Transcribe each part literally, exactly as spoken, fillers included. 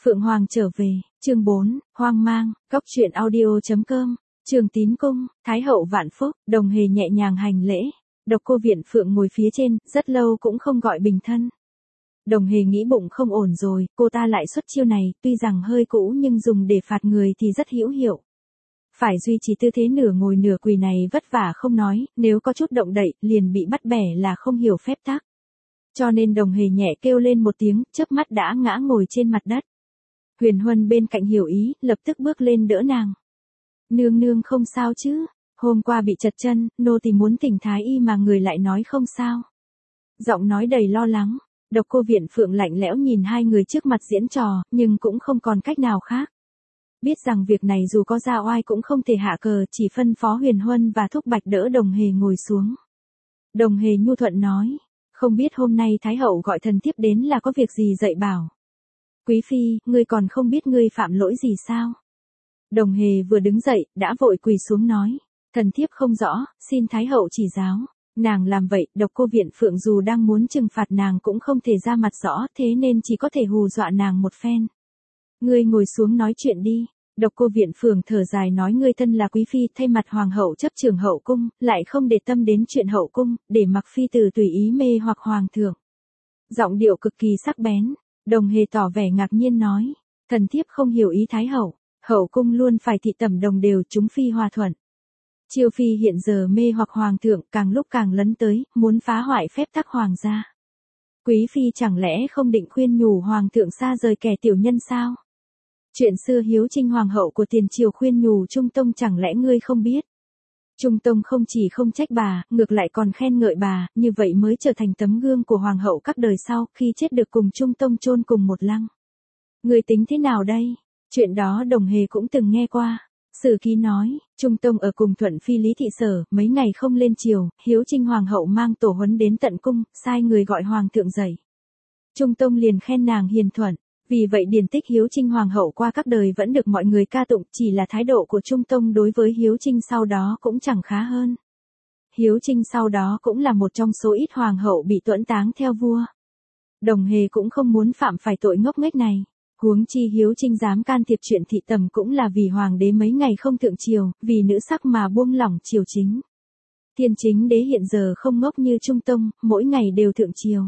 Phượng Hoàng trở về, chương bốn, hoang mang, góc truyện audio.com, Trường Tín Cung, Thái hậu vạn phúc, Đồng Hề nhẹ nhàng hành lễ. Độc Cô Viễn Phượng ngồi phía trên, rất lâu cũng không gọi bình thân. Đồng Hề nghĩ bụng không ổn rồi, cô ta lại xuất chiêu này, tuy rằng hơi cũ nhưng dùng để phạt người thì rất hữu hiệu. Phải duy trì tư thế nửa ngồi nửa quỳ này vất vả không nói, nếu có chút động đậy, liền bị bắt bẻ là không hiểu phép tắc. Cho nên Đồng Hề nhẹ kêu lên một tiếng, chớp mắt đã ngã ngồi trên mặt đất. Huyền Huân bên cạnh hiểu ý, lập tức bước lên đỡ nàng. Nương nương không sao chứ, hôm qua bị chật chân, nô tỳ muốn thỉnh thái y mà người lại nói không sao. Giọng nói đầy lo lắng, Độc Cô Viễn Phượng lạnh lẽo nhìn hai người trước mặt diễn trò, nhưng cũng không còn cách nào khác. Biết rằng việc này dù có ra oai cũng không thể hạ cờ, chỉ phân phó Huyền Huân và thúc bạch đỡ Đồng Hề ngồi xuống. Đồng Hề nhu thuận nói, không biết hôm nay Thái hậu gọi thần thiếp đến là có việc gì dạy bảo. Quý phi, ngươi còn không biết ngươi phạm lỗi gì sao? Đồng Hề vừa đứng dậy, đã vội quỳ xuống nói, thần thiếp không rõ, xin Thái hậu chỉ giáo. Nàng làm vậy, Độc Cô Viễn Phượng dù đang muốn trừng phạt nàng cũng không thể ra mặt rõ, thế nên chỉ có thể hù dọa nàng một phen. Ngươi ngồi xuống nói chuyện đi. Độc Cô Viễn Phượng thở dài nói, ngươi thân là quý phi, thay mặt hoàng hậu chấp trường hậu cung, lại không để tâm đến chuyện hậu cung, để mặc phi tử tùy ý mê hoặc hoàng thượng. Giọng điệu cực kỳ sắc bén. Đồng Hề tỏ vẻ ngạc nhiên nói, thần thiếp không hiểu ý Thái hậu, hậu cung luôn phải thị tẩm đồng đều, chúng phi hòa thuận. Chiêu phi hiện giờ mê hoặc hoàng thượng, càng lúc càng lấn tới, muốn phá hoại phép tắc hoàng gia. Quý phi chẳng lẽ không định khuyên nhủ hoàng thượng xa rời kẻ tiểu nhân sao? Chuyện xưa hiếu trinh hoàng hậu của tiền triều khuyên nhủ Trung Tông chẳng lẽ ngươi không biết? Trung Tông không chỉ không trách bà, ngược lại còn khen ngợi bà, như vậy mới trở thành tấm gương của hoàng hậu các đời sau, khi chết được cùng Trung Tông chôn cùng một lăng. Ngươi tính thế nào đây? Chuyện đó Đồng Hề cũng từng nghe qua. Sử ký nói, Trung Tông ở cùng Thuận phi Lý Thị Sở, mấy ngày không lên triều, hiếu trinh hoàng hậu mang tổ huấn đến tận cung, sai người gọi hoàng thượng dậy. Trung Tông liền khen nàng hiền thuận. Vì vậy điển tích hiếu trinh hoàng hậu qua các đời vẫn được mọi người ca tụng, chỉ là thái độ của Trung Tông đối với hiếu trinh sau đó cũng chẳng khá hơn. Hiếu trinh sau đó cũng là một trong số ít hoàng hậu bị tuẫn táng theo vua. Đồng Hề cũng không muốn phạm phải tội ngốc nghếch này. Huống chi hiếu trinh dám can thiệp chuyện thị tầm cũng là vì hoàng đế mấy ngày không thượng triều, vì nữ sắc mà buông lỏng triều chính. Thiên chính đế hiện giờ không ngốc như Trung Tông, mỗi ngày đều thượng triều.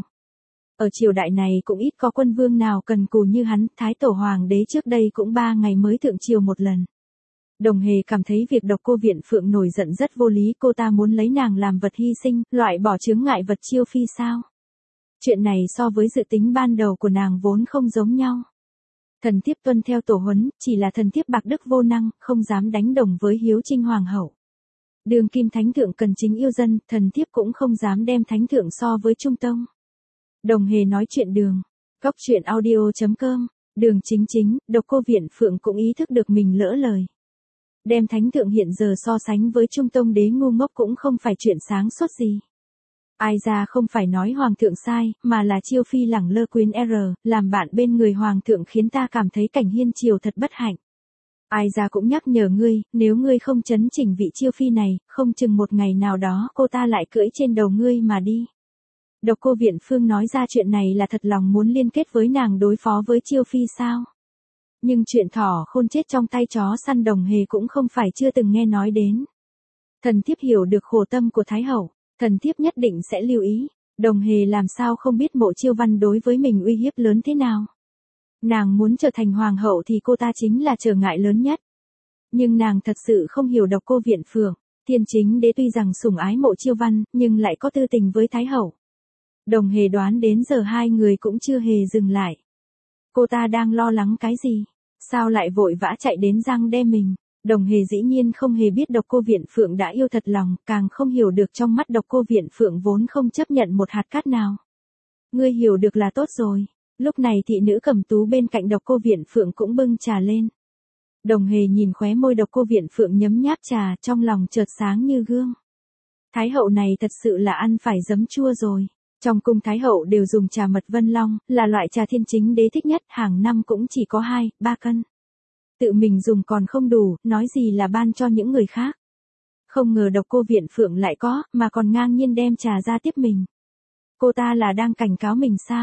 Ở triều đại này cũng ít có quân vương nào cần cù như hắn, thái tổ hoàng đế trước đây cũng ba ngày mới thượng triều một lần. Đồng Hề cảm thấy việc Độc Cô Viễn Phượng nổi giận rất vô lý, cô ta muốn lấy nàng làm vật hy sinh, loại bỏ chướng ngại vật chiêu phi sao? Chuyện này so với dự tính ban đầu của nàng vốn không giống nhau. Thần thiếp tuân theo tổ huấn, chỉ là thần thiếp bạc đức vô năng, không dám đánh đồng với hiếu trinh hoàng hậu. Đường kim thánh thượng cần chính yêu dân, thần thiếp cũng không dám đem thánh thượng so với Trung Tông. Đồng Hề nói chuyện đường. Góc truyện audio.com, Đường chính chính, Độc Cô Viễn Phượng cũng ý thức được mình lỡ lời. Đem thánh thượng hiện giờ so sánh với Trung Tông đế ngu ngốc cũng không phải chuyện sáng suốt gì. Ai ra không phải nói hoàng thượng sai, mà là chiêu phi lẳng lơ quyến R, làm bạn bên người hoàng thượng khiến ta cảm thấy cảnh hiên triều thật bất hạnh. Ai ra cũng nhắc nhở ngươi, nếu ngươi không chấn chỉnh vị chiêu phi này, không chừng một ngày nào đó cô ta lại cưỡi trên đầu ngươi mà đi. Độc Cô Viễn Phượng nói ra chuyện này là thật lòng muốn liên kết với nàng đối phó với chiêu phi sao? Nhưng chuyện thỏ khôn chết trong tay chó săn Đồng Hề cũng không phải chưa từng nghe nói đến. Thần thiếp hiểu được khổ tâm của Thái hậu, thần thiếp nhất định sẽ lưu ý. Đồng Hề làm sao không biết Mộ Chiêu Văn đối với mình uy hiếp lớn thế nào. Nàng muốn trở thành hoàng hậu thì cô ta chính là trở ngại lớn nhất. Nhưng nàng thật sự không hiểu Độc Cô Viễn Phượng. Thiên chính đế tuy rằng sủng ái Mộ Chiêu Văn, nhưng lại có tư tình với Thái hậu. Đồng Hề đoán đến giờ hai người cũng chưa hề dừng lại. Cô ta đang lo lắng cái gì? Sao lại vội vã chạy đến răng đe mình? Đồng Hề dĩ nhiên không hề biết Độc Cô Viễn Phượng đã yêu thật lòng, càng không hiểu được trong mắt Độc Cô Viễn Phượng vốn không chấp nhận một hạt cát nào. Ngươi hiểu được là tốt rồi. Lúc này thị nữ Cẩm Tú bên cạnh Độc Cô Viễn Phượng cũng bưng trà lên. Đồng Hề nhìn khóe môi Độc Cô Viễn Phượng nhấm nháp trà, trong lòng chợt sáng như gương. Thái hậu này thật sự là ăn phải giấm chua rồi. Trong cung Thái hậu đều dùng trà mật Vân Long, là loại trà thiên chính đế thích nhất, hàng năm cũng chỉ có hai, ba cân. Tự mình dùng còn không đủ, nói gì là ban cho những người khác. Không ngờ Độc Cô Viễn Phượng lại có, mà còn ngang nhiên đem trà ra tiếp mình. Cô ta là đang cảnh cáo mình sao?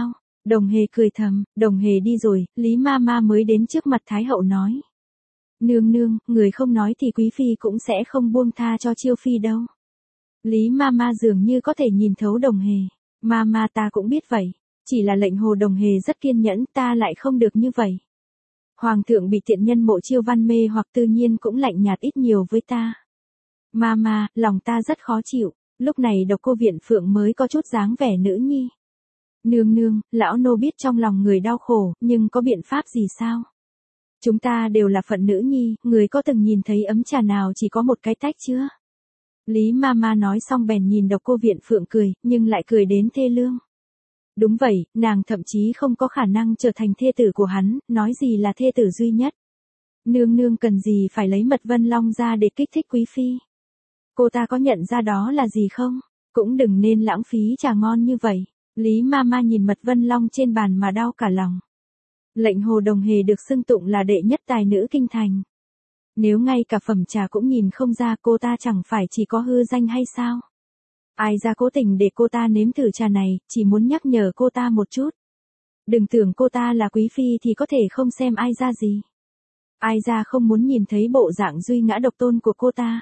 Đồng Hề cười thầm, Đồng Hề đi rồi, Lý ma ma mới đến trước mặt Thái hậu nói. Nương nương, người không nói thì quý phi cũng sẽ không buông tha cho Chiêu phi đâu. Lý ma ma dường như có thể nhìn thấu Đồng Hề. Ma ma ta cũng biết vậy. Chỉ là lệnh hồ Đồng Hề rất kiên nhẫn, ta lại không được như vậy. Hoàng thượng bị tiện nhân Mộ Chiêu Văn mê hoặc tự nhiên cũng lạnh nhạt ít nhiều với ta. Ma ma, lòng ta rất khó chịu. Lúc này Độc Cô Viện Phượng mới có chút dáng vẻ nữ nhi. Nương nương, lão nô biết trong lòng người đau khổ, nhưng có biện pháp gì sao? Chúng ta đều là phận nữ nhi, người có từng nhìn thấy ấm trà nào chỉ có một cái tách chưa? Lý ma ma nói xong bèn nhìn Độc Cô Viện Phượng cười, nhưng lại cười đến thê lương. Đúng vậy, nàng thậm chí không có khả năng trở thành thê tử của hắn, nói gì là thê tử duy nhất. Nương nương cần gì phải lấy Mật Vân Long ra để kích thích quý phi? Cô ta có nhận ra đó là gì không? Cũng đừng nên lãng phí trà ngon như vậy. Lý ma ma nhìn Mật Vân Long trên bàn mà đau cả lòng. Lệnh hồ Đồng Hề được xưng tụng là đệ nhất tài nữ kinh thành. Nếu ngay cả phẩm trà cũng nhìn không ra, cô ta chẳng phải chỉ có hư danh hay sao? Ai ra cố tình để cô ta nếm thử trà này, chỉ muốn nhắc nhở cô ta một chút. Đừng tưởng cô ta là quý phi thì có thể không xem ai ra gì. Ai ra không muốn nhìn thấy bộ dạng duy ngã độc tôn của cô ta.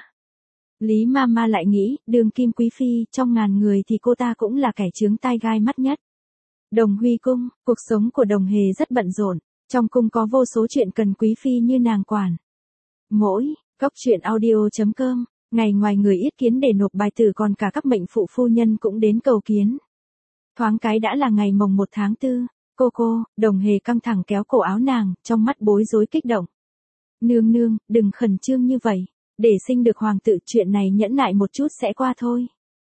Lý ma ma lại nghĩ, đường kim quý phi, trong ngàn người thì cô ta cũng là kẻ chướng tai gai mắt nhất. Đồng Huy cung, cuộc sống của Đồng Hề rất bận rộn, trong cung có vô số chuyện cần quý phi như nàng quản. Mỗi, góc truyện audio chấm com, ngày ngoài người yết kiến để nộp bài tử, còn cả các mệnh phụ phu nhân cũng đến cầu kiến. Thoáng cái đã là ngày mồng một tháng tư, cô cô, Đồng Hề căng thẳng kéo cổ áo nàng, trong mắt bối rối kích động. Nương nương, đừng khẩn trương như vậy. Để sinh được hoàng tử, chuyện này nhẫn nại một chút sẽ qua thôi.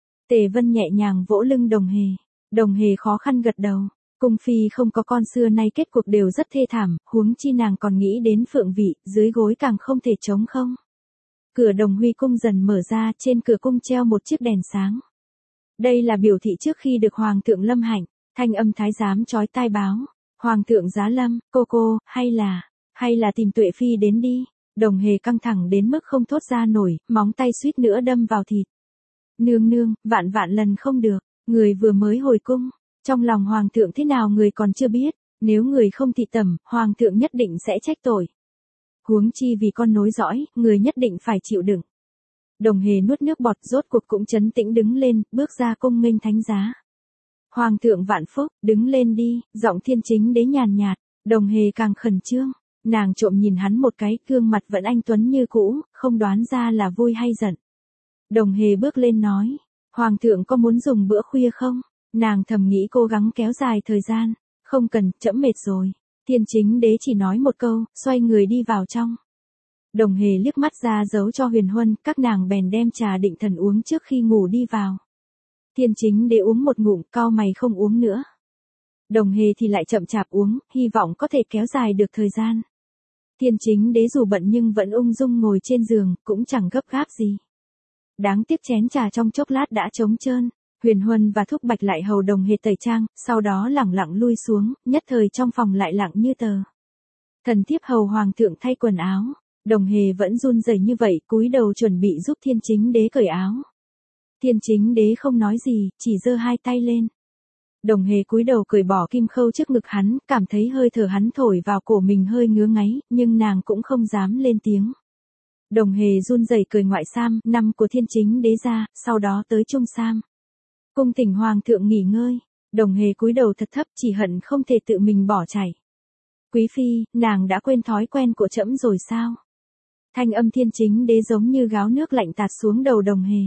Tề Vân nhẹ nhàng vỗ lưng Đồng Hề. Đồng Hề khó khăn gật đầu. Cung phi không có con xưa nay kết cuộc đều rất thê thảm, huống chi nàng còn nghĩ đến Phượng vị, dưới gối càng không thể trống không. Cửa Đồng Huy cung dần mở ra, trên cửa cung treo một chiếc đèn sáng. Đây là biểu thị trước khi được hoàng thượng lâm hạnh, thanh âm thái giám chói tai báo. Hoàng thượng giá lâm, cô cô, hay là, hay là tìm Tuệ phi đến đi. Đồng Hề căng thẳng đến mức không thốt ra nổi, móng tay suýt nữa đâm vào thịt. Nương nương, vạn vạn lần không được, người vừa mới hồi cung, trong lòng hoàng thượng thế nào người còn chưa biết, nếu người không thị tẩm, hoàng thượng nhất định sẽ trách tội. Huống chi vì con nối dõi, người nhất định phải chịu đựng. Đồng Hề nuốt nước bọt, rốt cuộc cũng trấn tĩnh đứng lên, bước ra cung nghênh thánh giá. Hoàng thượng vạn phúc, đứng lên đi, giọng Thiên Chính Đế nhàn nhạt. Đồng Hề càng khẩn trương. Nàng trộm nhìn hắn một cái, gương mặt vẫn anh tuấn như cũ, không đoán ra là vui hay giận. Đồng Hề bước lên nói, Hoàng thượng có muốn dùng bữa khuya không? Nàng thầm nghĩ cố gắng kéo dài thời gian, không cần, trẫm mệt rồi. Thiên Chính Đế chỉ nói một câu, xoay người đi vào trong. Đồng Hề liếc mắt ra dấu cho Huyền Huân, các nàng bèn đem trà định thần uống trước khi ngủ đi vào. Thiên Chính Đế uống một ngụm, cau mày không uống nữa. Đồng Hề thì lại chậm chạp uống, hy vọng có thể kéo dài được thời gian. Thiên Chính Đế dù bận nhưng vẫn ung dung ngồi trên giường, cũng chẳng gấp gáp gì. Đáng tiếc chén trà trong chốc lát đã trống trơn. Huyền Huân và Thúc Bạch lại hầu Đồng Hề tẩy trang, sau đó lẳng lặng lui xuống, nhất thời trong phòng lại lặng như tờ. Thần thiếp hầu hoàng thượng thay quần áo. Đồng Hề vẫn run rẩy như vậy, cúi đầu chuẩn bị giúp Thiên Chính Đế cởi áo. Thiên Chính Đế không nói gì, chỉ giơ hai tay lên. Đồng Hề cúi đầu cởi bỏ kim khâu trước ngực hắn, cảm thấy hơi thở hắn thổi vào cổ mình hơi ngứa ngáy, nhưng nàng cũng không dám lên tiếng. Đồng Hề run rẩy cởi ngoại sam, năm của Thiên Chính Đế ra, sau đó tới trung sam. Cung thỉnh hoàng thượng nghỉ ngơi. Đồng Hề cúi đầu thật thấp, chỉ hận không thể tự mình bỏ chạy. Quý phi, nàng đã quên thói quen của trẫm rồi sao? Thanh âm Thiên Chính Đế giống như gáo nước lạnh tạt xuống đầu Đồng Hề.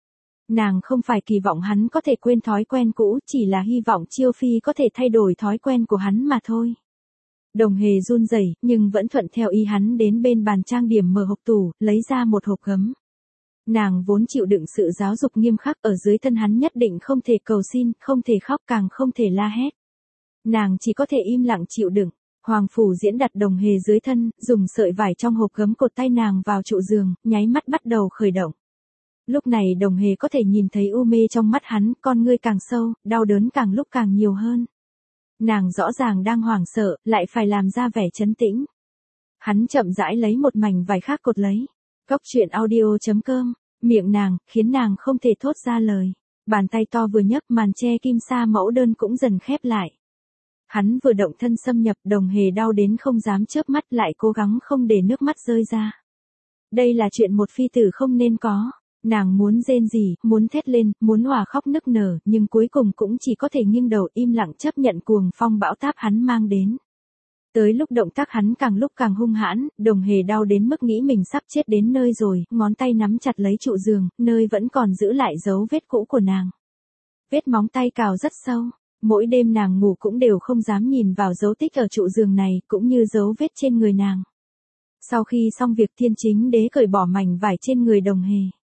Nàng không phải kỳ vọng hắn có thể quên thói quen cũ, chỉ là hy vọng Chiêu phi có thể thay đổi thói quen của hắn mà thôi. Đồng Hề run rẩy, nhưng vẫn thuận theo ý hắn đến bên bàn trang điểm mở hộp tủ, lấy ra một hộp gấm. Nàng vốn chịu đựng sự giáo dục nghiêm khắc, ở dưới thân hắn nhất định không thể cầu xin, không thể khóc, càng không thể la hét. Nàng chỉ có thể im lặng chịu đựng. Hoàng phủ diễn đặt Đồng Hề dưới thân, dùng sợi vải trong hộp gấm cột tay nàng vào trụ giường, nháy mắt bắt đầu khởi động. Lúc này Đồng Hề có thể nhìn thấy u mê trong mắt hắn, con ngươi càng sâu, đau đớn càng lúc càng nhiều hơn. Nàng rõ ràng đang hoảng sợ, lại phải làm ra vẻ trấn tĩnh. Hắn chậm rãi lấy một mảnh vải khác cột lấy. Góc truyện audio chấm com, miệng nàng, khiến nàng không thể thốt ra lời. Bàn tay to vừa nhấc, màn che kim sa mẫu đơn cũng dần khép lại. Hắn vừa động thân xâm nhập, Đồng Hề đau đến không dám chớp mắt, lại cố gắng không để nước mắt rơi ra. Đây là chuyện một phi tử không nên có. Nàng muốn rên rỉ, muốn thét lên, muốn òa khóc nức nở, nhưng cuối cùng cũng chỉ có thể nghiêng đầu im lặng chấp nhận cuồng phong bão táp hắn mang đến. Tới lúc động tác hắn càng lúc càng hung hãn, Đồng Hề đau đến mức nghĩ mình sắp chết đến nơi rồi, ngón tay nắm chặt lấy trụ giường, nơi vẫn còn giữ lại dấu vết cũ của nàng. Vết móng tay cào rất sâu, mỗi đêm nàng ngủ cũng đều không dám nhìn vào dấu tích ở trụ giường này, cũng như dấu vết trên người nàng. Sau khi xong việc, Thiên Chính Đế cởi bỏ mảnh vải trên người Đồng Hề.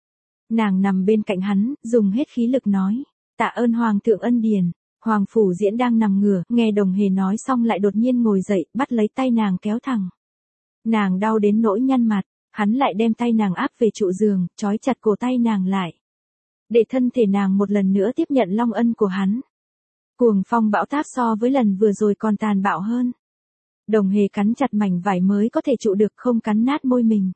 Nàng nằm bên cạnh hắn, dùng hết khí lực nói, tạ ơn Hoàng thượng ân điển. Hoàng Phủ Diễn đang nằm ngửa, nghe Đồng Hề nói xong lại đột nhiên ngồi dậy, bắt lấy tay nàng kéo thẳng. Nàng đau đến nỗi nhăn mặt, hắn lại đem tay nàng áp về trụ giường, trói chặt cổ tay nàng lại. Để thân thể nàng một lần nữa tiếp nhận long ân của hắn. Cuồng phong bão táp so với lần vừa rồi còn tàn bạo hơn. Đồng Hề cắn chặt mảnh vải mới có thể trụ được, không cắn nát môi mình.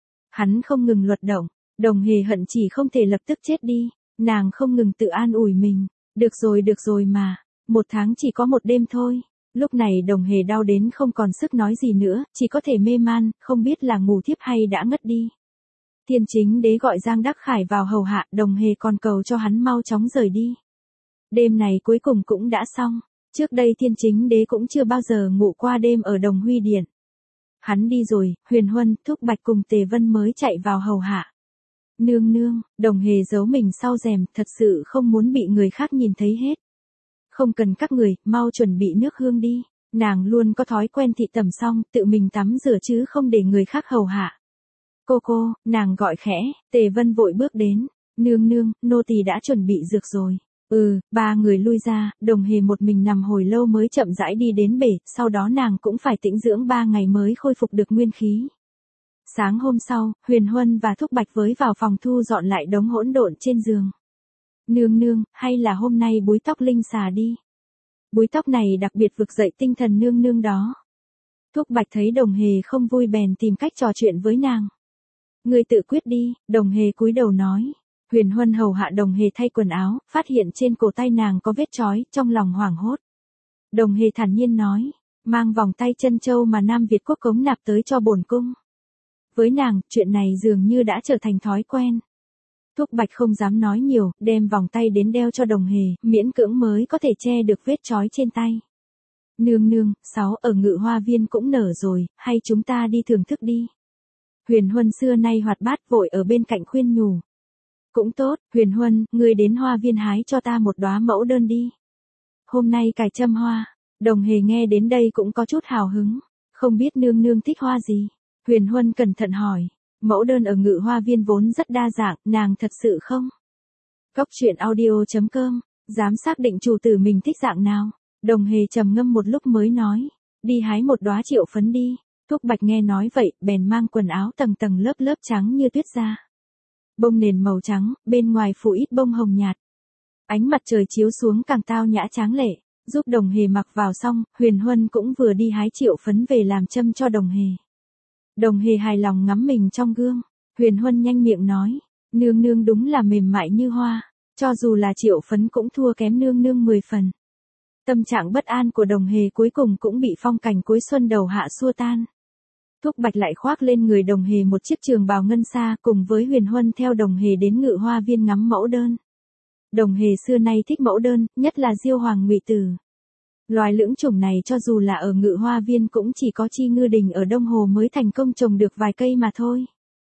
Hắn không ngừng luật động, Đồng Hề hận chỉ không thể lập tức chết đi, nàng không ngừng tự an ủi mình. Được rồi được rồi mà, một tháng chỉ có một đêm thôi. Lúc này Đồng Hề đau đến không còn sức nói gì nữa, chỉ có thể mê man, không biết là ngủ thiếp hay đã ngất đi. Thiên Chính Đế gọi Giang Đắc Khải vào hầu hạ, Đồng Hề còn cầu cho hắn mau chóng rời đi. Đêm này cuối cùng cũng đã xong. Trước đây Thiên Chính Đế cũng chưa bao giờ ngủ qua đêm ở Đồng Huy Điện. Hắn đi rồi, Huyền Huân, Thúc Bạch cùng Tề Vân mới chạy vào hầu hạ. Nương nương, Đồng Hề giấu mình sau rèm, thật sự không muốn bị người khác nhìn thấy hết. Không cần các người, mau chuẩn bị nước hương đi. Nàng luôn có thói quen thị tẩm xong, tự mình tắm rửa chứ không để người khác hầu hạ. Cô cô, nàng gọi khẽ, Tề Vân vội bước đến. Nương nương, nô tỳ đã chuẩn bị dược rồi. Ừ, ba người lui ra, Đồng Hề một mình nằm hồi lâu mới chậm rãi đi đến bể, sau đó nàng cũng phải tĩnh dưỡng ba ngày mới khôi phục được nguyên khí. Sáng hôm sau, Huyền Huân và Thúc Bạch với vào phòng thu dọn lại đống hỗn độn trên giường. Nương nương, hay là hôm nay búi tóc linh xà đi. Búi tóc này đặc biệt vực dậy tinh thần nương nương đó. Thúc Bạch thấy Đồng Hề không vui bèn tìm cách trò chuyện với nàng. Ngươi tự quyết đi, Đồng Hề cúi đầu nói. Huyền Huân hầu hạ Đồng Hề thay quần áo, phát hiện trên cổ tay nàng có vết trói, trong lòng hoảng hốt. Đồng Hề thản nhiên nói, mang vòng tay chân châu mà Nam Việt quốc cống nạp tới cho bổn cung. Với nàng, chuyện này dường như đã trở thành thói quen. Thúc Bạch không dám nói nhiều, đem vòng tay đến đeo cho Đồng Hề, miễn cưỡng mới có thể che được vết trói trên tay. Nương nương, sáu ở Ngự Hoa Viên cũng nở rồi, hay chúng ta đi thưởng thức đi. Huyền Huân xưa nay hoạt bát vội ở bên cạnh khuyên nhủ. Cũng tốt, Huyền Huân, ngươi đến hoa viên hái cho ta một đóa mẫu đơn đi. Hôm nay cài châm hoa, Đồng Hề nghe đến đây cũng có chút hào hứng, không biết nương nương thích hoa gì. Huyền Huân cẩn thận hỏi, mẫu đơn ở Ngự Hoa Viên vốn rất đa dạng, nàng thật sự không? Cốc truyện audio chấm com, dám xác định chủ tử mình thích dạng nào? Đồng Hề trầm ngâm một lúc mới nói, đi hái một đóa triệu phấn đi. Thúc Bạch nghe nói vậy, bèn mang quần áo tầng tầng lớp lớp trắng như tuyết ra. Bông nền màu trắng, bên ngoài phủ ít bông hồng nhạt. Ánh mặt trời chiếu xuống càng tao nhã tráng lệ, giúp Đồng Hề mặc vào xong, Huyền Huân cũng vừa đi hái triệu phấn về làm châm cho Đồng Hề. Đồng Hề hài lòng ngắm mình trong gương, Huyền Huân nhanh miệng nói, nương nương đúng là mềm mại như hoa, cho dù là triệu phấn cũng thua kém nương nương mười phần. Tâm trạng bất an của Đồng Hề cuối cùng cũng bị phong cảnh cuối xuân đầu hạ xua tan. Thúc Bạch lại khoác lên người Đồng Hề một chiếc trường bào ngân sa, cùng với Huyền Huân theo Đồng Hề đến Ngự Hoa Viên ngắm mẫu đơn. Đồng Hề xưa nay thích mẫu đơn, nhất là diêu hoàng ngụy tử. Loài lưỡng chủng này cho dù là ở Ngự Hoa Viên cũng chỉ có Chi Ngư Đình ở Đông Hồ mới thành công trồng được vài cây mà thôi.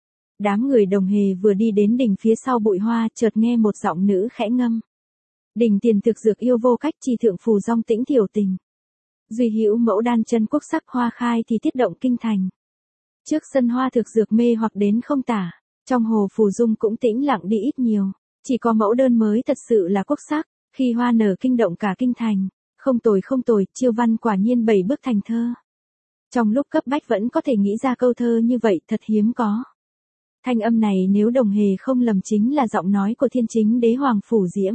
Đám người Đồng Hề vừa đi đến đỉnh phía sau bụi hoa, chợt nghe một giọng nữ khẽ ngâm. Đỉnh tiền thực dược yêu vô cách, trì thượng phù dong tĩnh thiểu tình. Duy hữu mẫu đan chân quốc sắc, hoa khai thì tiết động kinh thành. Trước sân hoa thực dược mê hoặc đến không tả, trong hồ phù dung cũng tĩnh lặng đi ít nhiều, chỉ có mẫu đơn mới thật sự là quốc sắc, khi hoa nở kinh động cả kinh thành. Không tồi không tồi, chiêu văn quả nhiên bảy bước thành thơ. Trong lúc cấp bách vẫn có thể nghĩ ra câu thơ như vậy, thật hiếm có. Thanh âm này nếu Đồng Hề không lầm chính là giọng nói của Thiên Chính Đế Hoàng Phủ Diễm.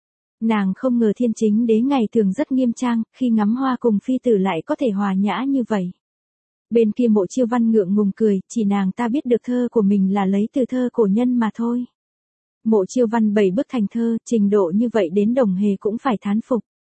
Nàng không ngờ Thiên Chính Đế ngày thường rất nghiêm trang, khi ngắm hoa cùng phi tử lại có thể hòa nhã như vậy. Bên kia Mộ Chiêu Văn ngượng ngùng cười, chỉ nàng ta biết được thơ của mình là lấy từ thơ cổ nhân mà thôi. Mộ Chiêu Văn bảy bước thành thơ, trình độ như vậy đến Đồng Hề cũng phải thán phục.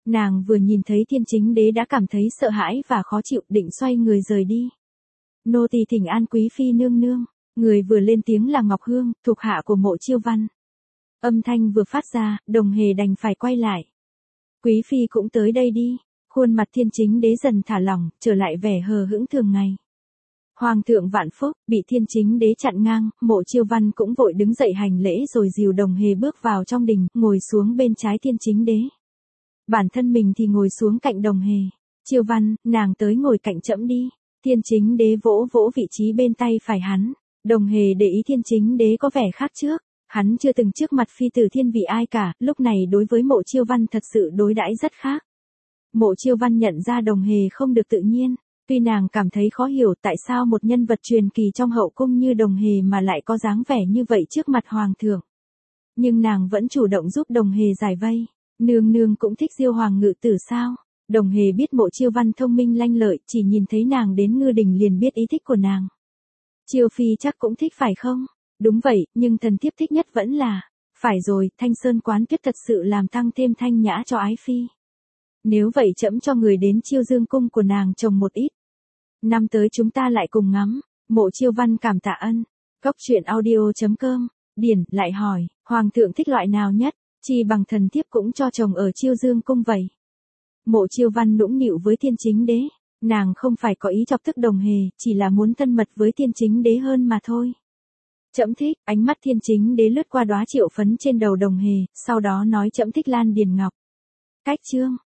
Nàng vừa nhìn thấy Thiên Chính Đế đã cảm thấy sợ hãi và khó chịu, định xoay người rời đi. Nô tỳ thỉnh an quý phi nương nương, người vừa lên tiếng là Ngọc Hương, thuộc hạ của Mộ Chiêu Văn. Âm thanh vừa phát ra, Đồng Hề đành phải quay lại. Quý phi cũng tới đây đi. Khuôn mặt Thiên Chính Đế dần thả lỏng, trở lại vẻ hờ hững thường ngày. Hoàng thượng vạn phúc, bị Thiên Chính Đế chặn ngang, Mộ Chiêu Văn cũng vội đứng dậy hành lễ rồi dìu Đồng Hề bước vào trong đình, ngồi xuống bên trái Thiên Chính Đế. Bản thân mình thì ngồi xuống cạnh Đồng Hề. Chiêu Văn, nàng tới ngồi cạnh trẫm đi. Thiên Chính Đế vỗ vỗ vị trí bên tay phải hắn. Đồng Hề để ý Thiên Chính Đế có vẻ khác trước. Hắn chưa từng trước mặt phi tử thiên vị ai cả, lúc này đối với Mộ Chiêu Văn thật sự đối đãi rất khác. Mộ Chiêu Văn nhận ra Đồng Hề không được tự nhiên, tuy nàng cảm thấy khó hiểu tại sao một nhân vật truyền kỳ trong hậu cung như Đồng Hề mà lại có dáng vẻ như vậy trước mặt hoàng thượng. Nhưng nàng vẫn chủ động giúp Đồng Hề giải vây. Nương nương cũng thích Diêu hoàng ngự tử sao? Đồng Hề biết Mộ Chiêu Văn thông minh lanh lợi, chỉ nhìn thấy nàng đến ngư đình liền biết ý thích của nàng. Chiêu phi chắc cũng thích phải không? Đúng vậy, nhưng thần thiếp thích nhất vẫn là, phải rồi, Thanh Sơn quán tuyết thật sự làm tăng thêm thanh nhã cho ái phi. Nếu vậy trẫm cho người đến Chiêu Dương cung của nàng trồng một ít. Năm tới chúng ta lại cùng ngắm. Mộ Chiêu Văn cảm tạ ân. Cốc truyện audio chấm com. Điển lại hỏi, hoàng thượng thích loại nào nhất? Chi bằng thần thiếp cũng cho chồng ở Chiêu Dương cung vậy. Mộ Chiêu Văn nũng nịu với Thiên Chính Đế. Nàng không phải có ý chọc tức Đồng Hề, chỉ là muốn thân mật với Thiên Chính Đế hơn mà thôi. Trẫm thích. Ánh mắt Thiên Chính Đế lướt qua đóa triệu phấn trên đầu Đồng Hề, sau đó nói trẫm thích Lan Điền Ngọc. Cách chương